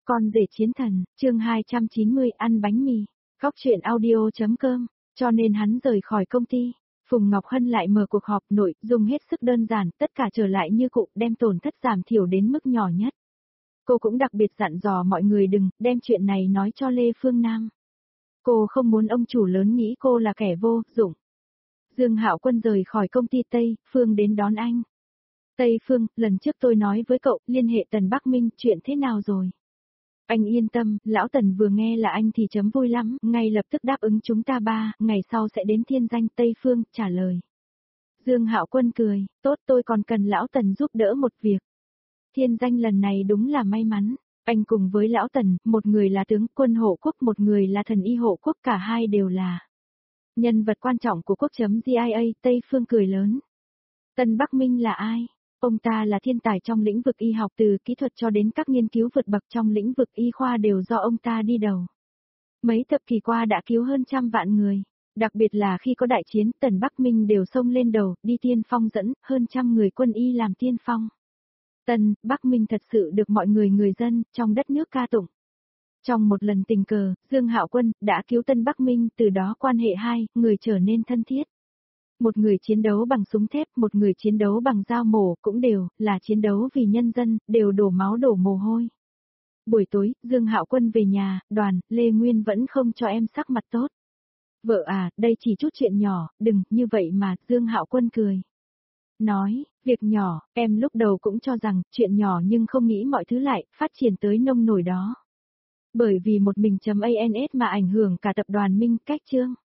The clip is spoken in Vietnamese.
Con rể chiến thần, chương 290 ăn bánh mì, góc truyện audio.com, cho nên hắn rời khỏi công ty. Phùng Ngọc Hân lại mở cuộc họp nội dung hết sức đơn giản, tất cả trở lại như cũ, đem tổn thất giảm thiểu đến mức nhỏ nhất. Cô cũng đặc biệt dặn dò mọi người đừng đem chuyện này nói cho Lê Phương Nam. Cô không muốn ông chủ lớn nghĩ cô là kẻ vô dụng. Dương Hạo Quân rời khỏi công ty Tây Phương đến đón anh. Tây Phương, lần trước tôi nói với cậu, liên hệ Tần Bắc Minh, chuyện thế nào rồi? Anh yên tâm, lão Tần vừa nghe là anh thì chấm vui lắm, ngay lập tức đáp ứng chúng ta 3 ngày sau sẽ đến Thiên Danh. Tây Phương trả lời. Dương Hạo Quân cười, tốt, tôi còn cần lão Tần giúp đỡ một việc. Thiên Danh lần này đúng là may mắn, anh cùng với lão Tần, một người là tướng quân hộ quốc, một người là thần y hộ quốc, cả hai đều là nhân vật quan trọng của quốc.GIA. Tây Phương cười lớn. Tần Bắc Minh là ai? Ông ta là thiên tài trong lĩnh vực y học, từ kỹ thuật cho đến các nghiên cứu vượt bậc trong lĩnh vực y khoa đều do ông ta đi đầu. Mấy thập kỷ qua đã cứu hơn trăm vạn người, đặc biệt là khi có đại chiến, Tần Bắc Minh đều xông lên đầu, đi tiên phong dẫn, hơn trăm người quân y làm tiên phong. Tần Bắc Minh thật sự được mọi người dân trong đất nước ca tụng. Trong một lần tình cờ, Dương Hạo Quân đã cứu Tần Bắc Minh, từ đó quan hệ hai người trở nên thân thiết. Một người chiến đấu bằng súng thép, một người chiến đấu bằng dao mổ, cũng đều là chiến đấu vì nhân dân, đều đổ máu đổ mồ hôi. Buổi tối, Dương Hạo Quân về nhà, Đoàn, Lê Nguyên vẫn không cho em sắc mặt tốt. Vợ à, đây chỉ chút chuyện nhỏ, đừng như vậy mà. Dương Hạo Quân cười. Nói, việc nhỏ, em lúc đầu cũng cho rằng chuyện nhỏ, nhưng không nghĩ mọi thứ lại phát triển tới nông nổi đó. Bởi vì một mình .ans mà ảnh hưởng cả tập đoàn Minh Cách Chương.